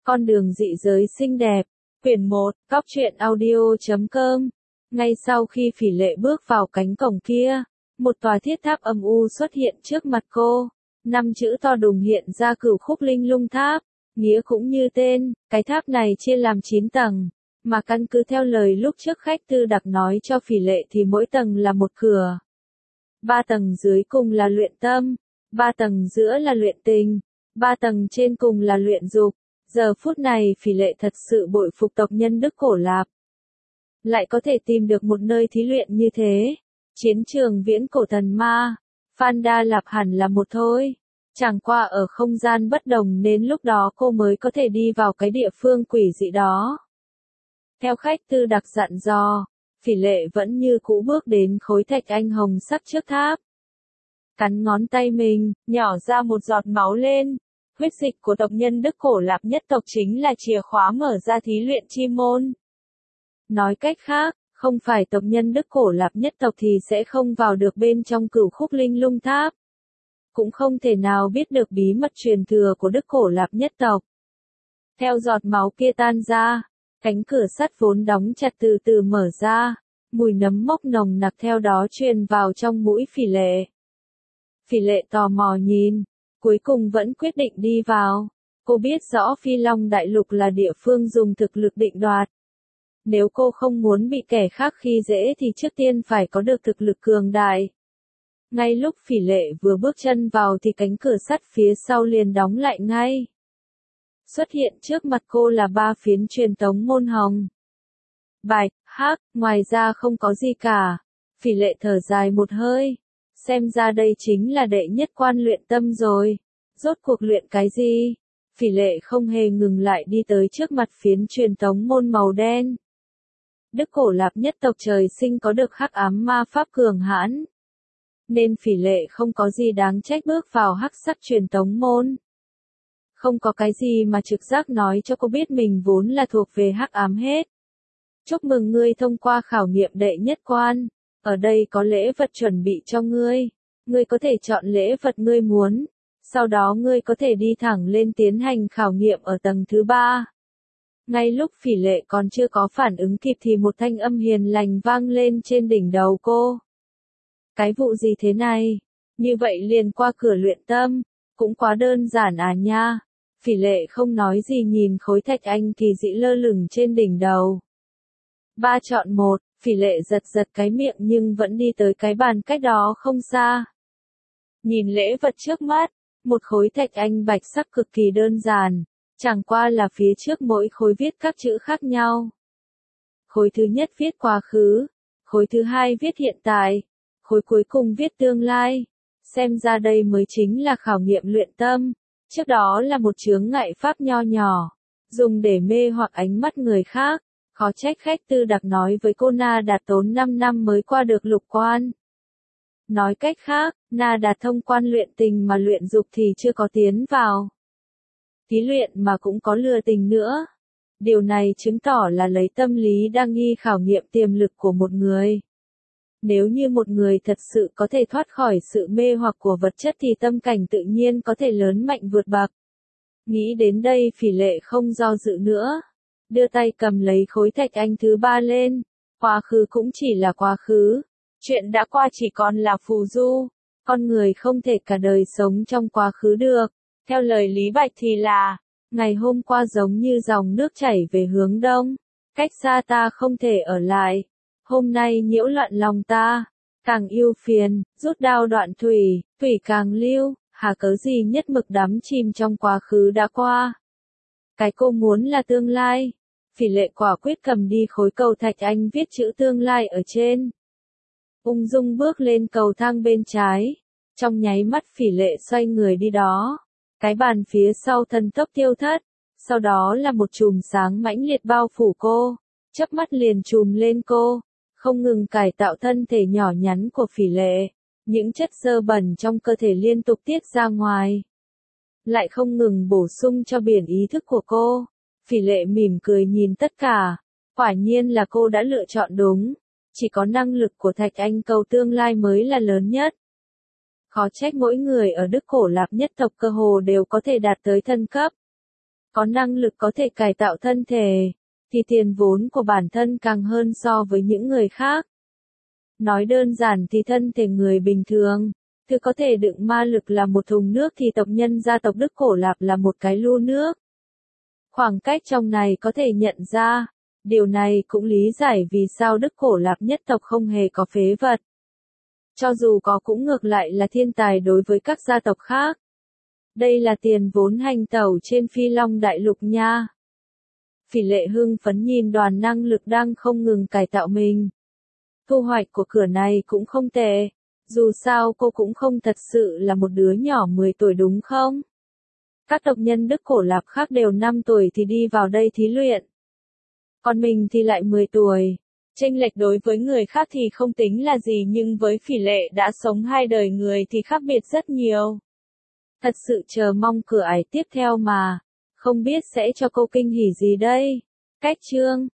Con đường dị giới xinh đẹp. Quyển 1, Cóc truyện audio.com. Ngay sau khi Phỉ Lệ bước vào cánh cổng kia, một tòa thiết tháp âm u xuất hiện trước mặt cô. 5 chữ to đùng hiện ra Cửu Khúc Linh Lung Tháp. Nghĩa cũng như tên, cái tháp này chia làm 9 tầng. Mà căn cứ theo lời lúc trước khách tư đặc nói cho Phỉ Lệ thì mỗi tầng là một cửa. 3 tầng dưới cùng là luyện tâm, 3 tầng giữa là luyện tình, 3 tầng trên cùng là luyện dục. Giờ phút này Phỉ Lệ thật sự bội phục tộc nhân Đức Cổ Lạp. Lại có thể tìm được một nơi thí luyện như thế. Chiến trường viễn cổ thần ma, Phan Đa Lạp hẳn là một thôi. Chẳng qua ở không gian bất đồng nên lúc đó cô mới có thể đi vào cái địa phương quỷ dị đó. Theo khách tư đặc dặn dò, Phỉ Lệ vẫn như cũ bước đến khối thạch anh hồng sắc trước tháp. Cắn ngón tay mình, nhỏ ra một giọt máu lên. Huyết dịch của tộc nhân Đức Cổ Lạp nhất tộc chính là chìa khóa mở ra thí luyện chi môn. Nói cách khác, không phải tộc nhân Đức Cổ Lạp nhất tộc thì sẽ không vào được bên trong Cửu Khúc Linh Lung Tháp. Cũng không thể nào biết được bí mật truyền thừa của Đức Cổ Lạp nhất tộc. Theo giọt máu kia tan ra, cánh cửa sắt vốn đóng chặt từ từ mở ra, mùi nấm mốc nồng nặc theo đó truyền vào trong mũi Phỉ Lệ. Phỉ Lệ tò mò nhìn, cuối cùng vẫn quyết định đi vào. Cô biết rõ Phi Long Đại Lục là địa phương dùng thực lực định đoạt. Nếu cô không muốn bị kẻ khác khi dễ thì trước tiên phải có được thực lực cường đại. Ngay lúc Phỉ Lệ vừa bước chân vào thì cánh cửa sắt phía sau liền đóng lại ngay. Xuất hiện trước mặt cô là 3 phiến truyền tống môn hồng. Bạch, hắc, ngoài ra không có gì cả. Phỉ Lệ thở dài một hơi. Xem ra đây chính là đệ nhất quan luyện tâm rồi. Rốt cuộc luyện cái gì? Phỉ Lệ không hề ngừng lại đi tới trước mặt phiến truyền tống môn màu đen. Đức Cổ Lạp nhất tộc trời sinh có được hắc ám ma pháp cường hãn. Nên Phỉ Lệ không có gì đáng trách bước vào hắc sắc truyền tống môn. Không có cái gì mà trực giác nói cho cô biết mình vốn là thuộc về hắc ám hết. Chúc mừng ngươi thông qua khảo nghiệm đệ nhất quan. Ở đây có lễ vật chuẩn bị cho ngươi. Ngươi có thể chọn lễ vật ngươi muốn. Sau đó ngươi có thể đi thẳng lên tiến hành khảo nghiệm ở tầng thứ 3. Ngay lúc Phỉ Lệ còn chưa có phản ứng kịp thì một thanh âm hiền lành vang lên trên đỉnh đầu cô. Cái vụ gì thế này? Như vậy liền qua cửa luyện tâm, cũng quá đơn giản à nha. Phỉ Lệ không nói gì nhìn khối thạch anh kỳ dị lơ lửng trên đỉnh đầu. 3 chọn 1, Phỉ Lệ giật giật cái miệng nhưng vẫn đi tới cái bàn cách đó không xa. Nhìn lễ vật trước mắt, một khối thạch anh bạch sắc cực kỳ đơn giản, chẳng qua là phía trước mỗi khối viết các chữ khác nhau. Khối thứ nhất viết quá khứ, khối thứ hai viết hiện tại, khối cuối cùng viết tương lai. Xem ra đây mới chính là khảo nghiệm luyện tâm. Trước đó là một chướng ngại pháp nho nhỏ, dùng để mê hoặc ánh mắt người khác. Khó trách khách tư đặc nói với cô Na Đạt tốn 5 năm mới qua được lục quan. Nói cách khác, Na Đạt thông quan luyện tình mà luyện dục thì chưa có tiến vào. Thí luyện mà cũng có lừa tình nữa. Điều này chứng tỏ là lấy tâm lý đa nghi khảo nghiệm tiềm lực của một người. Nếu như một người thật sự có thể thoát khỏi sự mê hoặc của vật chất thì tâm cảnh tự nhiên có thể lớn mạnh vượt bậc. Nghĩ đến đây Phỉ Lệ không do dự nữa. Đưa tay cầm lấy khối thạch anh thứ 3 lên. Quá khứ cũng chỉ là quá khứ. Chuyện đã qua chỉ còn là phù du. Con người không thể cả đời sống trong quá khứ được. Theo lời Lý Bạch thì là, ngày hôm qua giống như dòng nước chảy về hướng đông. Cách xa ta không thể ở lại. Hôm nay nhiễu loạn lòng ta. Càng yêu phiền, rút đao đoạn thủy, thủy càng lưu. Hà cớ gì nhất mực đắm chìm trong quá khứ đã qua. Cái cô muốn là tương lai. Phỉ Lệ quả quyết cầm đi khối cầu thạch anh viết chữ tương lai ở trên. Ung dung bước lên cầu thang bên trái. Trong nháy mắt Phỉ Lệ xoay người đi đó. Cái bàn phía sau thần tốc tiêu thất. Sau đó là một chùm sáng mãnh liệt bao phủ cô. Chớp mắt liền chùm lên cô. Không ngừng cải tạo thân thể nhỏ nhắn của Phỉ Lệ. Những chất dơ bẩn trong cơ thể liên tục tiết ra ngoài. Lại không ngừng bổ sung cho biển ý thức của cô. Phỉ Lệ mỉm cười nhìn tất cả. Quả nhiên là cô đã lựa chọn đúng. Chỉ có năng lực của thạch anh cầu tương lai mới là lớn nhất. Khó trách mỗi người ở Đức Cổ Lạp nhất tộc cơ hồ đều có thể đạt tới thân cấp. có năng lực có thể cải tạo thân thể, thì tiền vốn của bản thân càng hơn so với những người khác. Nói đơn giản thì thân thể người bình thường, thứ có thể đựng ma lực là một thùng nước thì tộc nhân gia tộc Đức Cổ Lạp là một cái lu nước. Khoảng cách trong này có thể nhận ra, điều này cũng lý giải vì sao Đức Cổ Lạp nhất tộc không hề có phế vật. Cho dù có cũng ngược lại là thiên tài đối với các gia tộc khác. Đây là tiền vốn hành tẩu trên Phi Long Đại Lục nha. Phỉ Lệ hưng phấn nhìn đoàn năng lực đang không ngừng cải tạo mình. Thu hoạch của cửa này cũng không tệ. Dù sao cô cũng không thật sự là một đứa nhỏ 10 tuổi đúng không? Các tộc nhân Đức Cổ Lạp khác đều 5 tuổi thì đi vào đây thí luyện. Còn mình thì lại 10 tuổi. Chênh lệch đối với người khác thì không tính là gì nhưng với Phỉ Lệ đã sống 2 đời người thì khác biệt rất nhiều. Thật sự chờ mong cửa ải tiếp theo mà. Không biết sẽ cho cô kinh hỉ gì đây? Cách chương